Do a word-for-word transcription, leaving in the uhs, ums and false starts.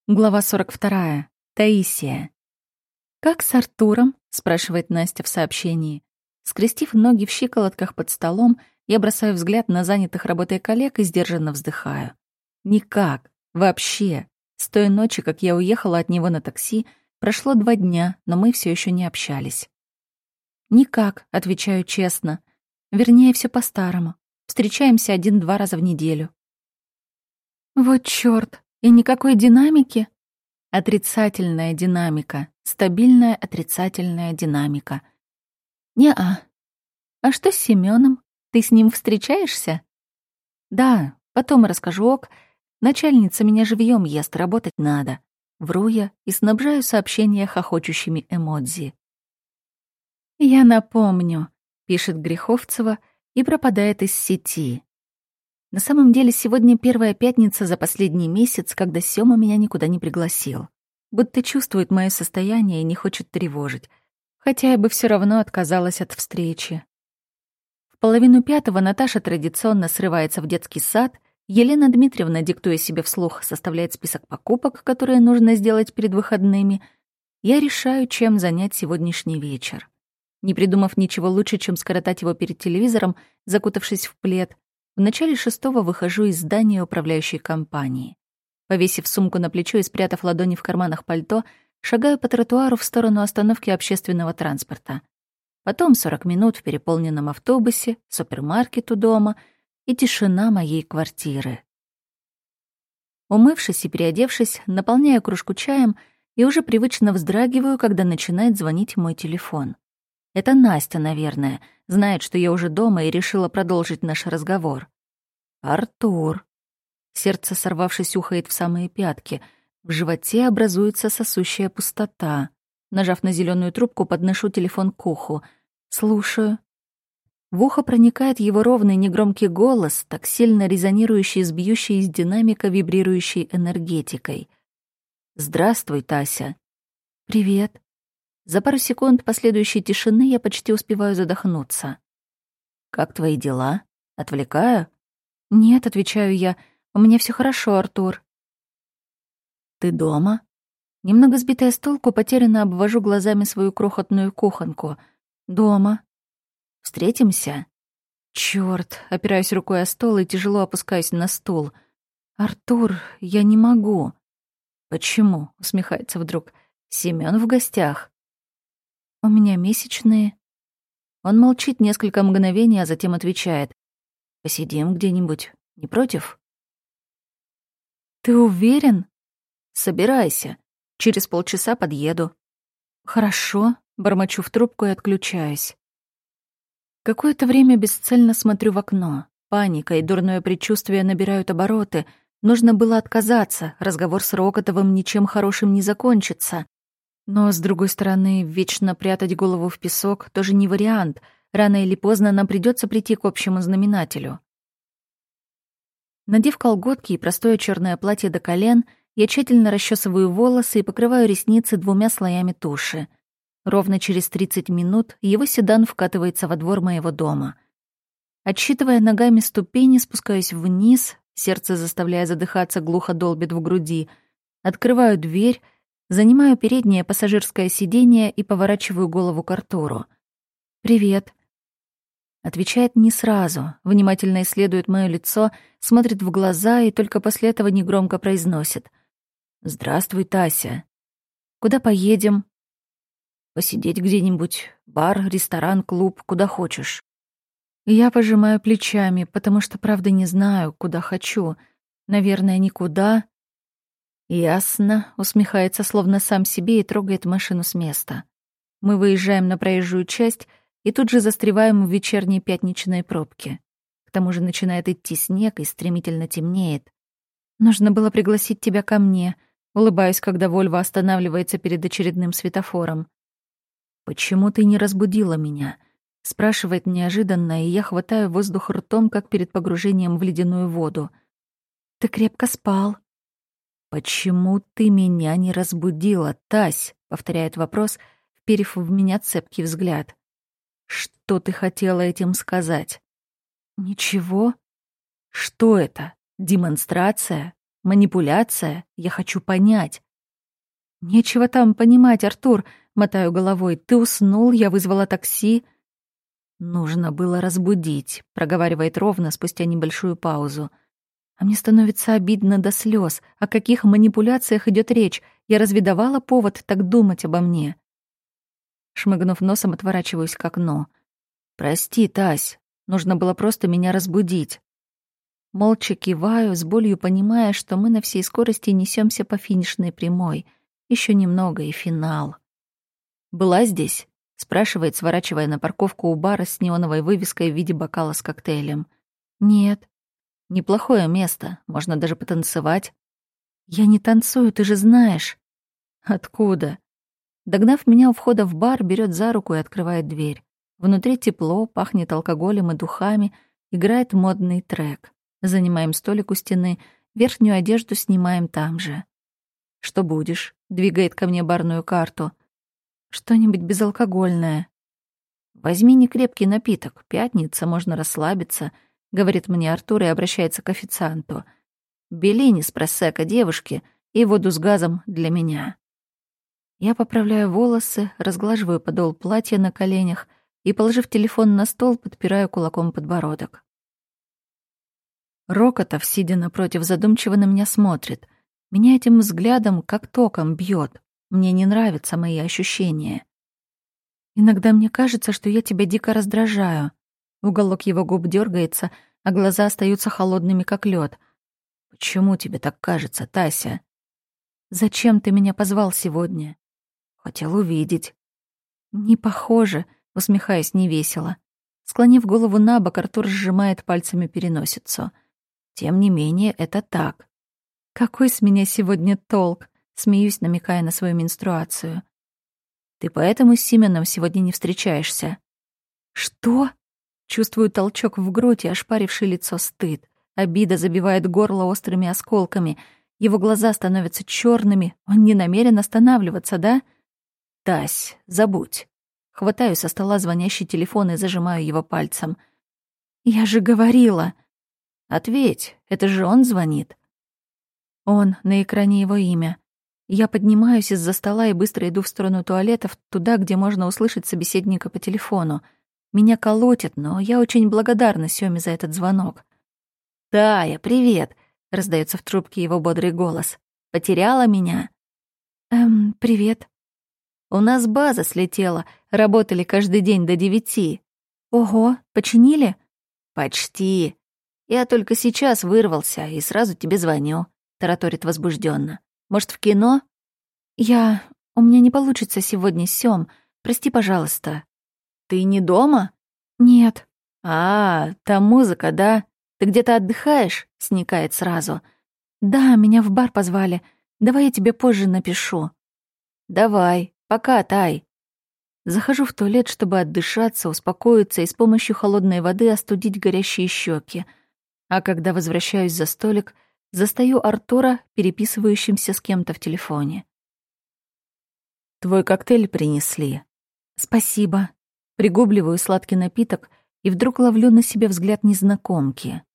Глава сорок вторая. Таисия. «Как с Артуром?» — спрашивает Настя в сообщении. Скрестив ноги в щиколотках под столом, я бросаю взгляд на занятых работой коллег и сдержанно вздыхаю. Никак. Вообще. С той ночи, как я уехала от него на такси, прошло два дня, но мы все еще не общались. «Никак», — отвечаю честно. Вернее, все по-старому. Встречаемся один-два раза в неделю. Вот чёрт. И никакой динамики? Отрицательная динамика. Стабильная отрицательная динамика. Не-а. А что с Семёном? Ты с ним встречаешься? Да, потом расскажу, ок. Начальница меня живьём ест, работать надо. Вру я и снабжаю сообщения хохочущими эмодзи. «Я напомню», — пишет Греховцева и пропадает из сети. На самом деле, сегодня первая пятница за последний месяц, когда Сёма меня никуда не пригласил. Будто чувствует моё состояние и не хочет тревожить. Хотя я бы всё равно отказалась от встречи. В половину пятого Наташа традиционно срывается в детский сад, Елена Дмитриевна, диктуя себе вслух, составляет список покупок, которые нужно сделать перед выходными. Я решаю, чем занять сегодняшний вечер. Не придумав ничего лучше, чем скоротать его перед телевизором, закутавшись в плед, в начале шестого выхожу из здания управляющей компании. Повесив сумку на плечо и спрятав ладони в карманах пальто, шагаю по тротуару в сторону остановки общественного транспорта. Потом сорок минут в переполненном автобусе, супермаркет у дома и тишина моей квартиры. Умывшись и переодевшись, наполняю кружку чаем и уже привычно вздрагиваю, когда начинает звонить мой телефон. Это Настя, наверное, знает, что я уже дома и решила продолжить наш разговор. Артур. Сердце, сорвавшись, ухает в самые пятки. В животе образуется сосущая пустота. Нажав на зеленую трубку, подношу телефон к уху. Слушаю. В ухо проникает его ровный негромкий голос, так сильно резонирующий с бьющей из динамика вибрирующей энергетикой. «Здравствуй, Тася». «Привет». За пару секунд последующей тишины я почти успеваю задохнуться. «Как твои дела? Отвлекаю?» «Нет», — отвечаю я, — «у меня все хорошо, Артур». «Ты дома?» Немного сбитая с толку, потерянно обвожу глазами свою крохотную кухонку. «Дома». «Встретимся?» «Чёрт», — опираюсь рукой о стол и тяжело опускаюсь на стул. «Артур, я не могу». «Почему?» — усмехается вдруг. «Семён в гостях». «У меня месячные». Он молчит несколько мгновений, а затем отвечает. «Посидим где-нибудь. Не против?» «Ты уверен?» «Собирайся. Через полчаса подъеду». «Хорошо», — бормочу в трубку и отключаюсь. Какое-то время бесцельно смотрю в окно. Паника и дурное предчувствие набирают обороты. Нужно было отказаться, разговор с Рокотовым ничем хорошим не закончится. Но, с другой стороны, вечно прятать голову в песок тоже не вариант. Рано или поздно нам придется прийти к общему знаменателю. Надев колготки и простое черное платье до колен, я тщательно расчесываю волосы и покрываю ресницы двумя слоями туши. Ровно через тридцать минут его седан вкатывается во двор моего дома. Отсчитывая ногами ступени, спускаюсь вниз, сердце, заставляя задыхаться, глухо долбит в груди. Открываю дверь, занимаю переднее пассажирское сиденье и поворачиваю голову к Артуру. «Привет». Отвечает не сразу, внимательно исследует моё лицо, смотрит в глаза и только после этого негромко произносит. «Здравствуй, Тася. Куда поедем?» «Посидеть где-нибудь. Бар, ресторан, клуб, куда хочешь». Я пожимаю плечами, потому что, правда, не знаю, куда хочу. Наверное, никуда. «Ясно», — усмехается словно сам себе и трогает машину с места. Мы выезжаем на проезжую часть и тут же застреваем в вечерней пятничной пробке. К тому же начинает идти снег и стремительно темнеет. «Нужно было пригласить тебя ко мне», — улыбаюсь, когда Вольво останавливается перед очередным светофором. «Почему ты не разбудила меня?» — спрашивает неожиданно, и я хватаю воздух ртом, как перед погружением в ледяную воду. «Ты крепко спал». «Почему ты меня не разбудила, Тась?» — повторяет вопрос, вперев в меня цепкий взгляд. «Что ты хотела этим сказать?» «Ничего». «Что это? Демонстрация? Манипуляция? Я хочу понять». «Нечего там понимать, Артур», — мотаю головой. «Ты уснул, я вызвала такси». «Нужно было разбудить», — проговаривает ровно спустя небольшую паузу. А мне становится обидно до слез. О каких манипуляциях идет речь? Я разве давала повод так думать обо мне? Шмыгнув носом, отворачиваюсь к окну. «Прости, Тась, нужно было просто меня разбудить». Молча киваю, с болью понимая, что мы на всей скорости несемся по финишной прямой. Еще немного и финал. «Была здесь?» — спрашивает, сворачивая на парковку у бара с неоновой вывеской в виде бокала с коктейлем. «Нет». «Неплохое место, можно даже потанцевать». «Я не танцую, ты же знаешь». «Откуда?» Догнав меня у входа в бар, берет за руку и открывает дверь. Внутри тепло, пахнет алкоголем и духами, играет модный трек. Занимаем столик у стены, верхнюю одежду снимаем там же. «Что будешь?» — двигает ко мне барную карту. «Что-нибудь безалкогольное». «Возьми некрепкий напиток, пятница, можно расслабиться», — говорит мне Артур и обращается к официанту. «Беллини с просекко девушки и воду с газом для меня». Я поправляю волосы, разглаживаю подол платья на коленях и, положив телефон на стол, подпираю кулаком подбородок. Рокотов, сидя напротив, задумчиво на меня смотрит. Меня этим взглядом как током бьет. Мне не нравятся мои ощущения. «Иногда мне кажется, что я тебя дико раздражаю». Уголок его губ дергается, а глаза остаются холодными, как лед. «Почему тебе так кажется, Тася?» «Зачем ты меня позвал сегодня?» «Хотел увидеть». «Не похоже», — усмехаясь невесело. Склонив голову на бок, Артур сжимает пальцами переносицу. «Тем не менее, это так». «Какой с меня сегодня толк?» — смеюсь, намекая на свою менструацию. «Ты поэтому с Семеном сегодня не встречаешься?» «Что?» Чувствую толчок в грудь и ошпаривший лицо стыд. Обида забивает горло острыми осколками. Его глаза становятся черными. Он не намерен останавливаться, да? «Тась, забудь». Хватаю со стола звонящий телефон и зажимаю его пальцем. «Я же говорила». «Ответь, это же он звонит». Он, на экране его имя. Я поднимаюсь из-за стола и быстро иду в сторону туалетов, туда, где можно услышать собеседника по телефону. Меня колотит, но я очень благодарна Сёме за этот звонок. «Тая, привет!» — раздается в трубке его бодрый голос. «Потеряла меня?» «Эм, привет». «У нас база слетела, работали каждый день до девяти». «Ого, починили?» «Почти. Я только сейчас вырвался и сразу тебе звоню», — тараторит возбужденно. «Может, в кино?» «Я... У меня не получится сегодня, Сём. Прости, пожалуйста». «Ты не дома?» «Нет». «А, там музыка, да? Ты где-то отдыхаешь?» — сникает сразу. «Да, меня в бар позвали. Давай я тебе позже напишу». «Давай. Пока, Тай». Захожу в туалет, чтобы отдышаться, успокоиться и с помощью холодной воды остудить горящие щеки. А когда возвращаюсь за столик, застаю Артура, переписывающимся с кем-то в телефоне. «Твой коктейль принесли». «Спасибо». Пригубливаю сладкий напиток и вдруг ловлю на себе взгляд незнакомки.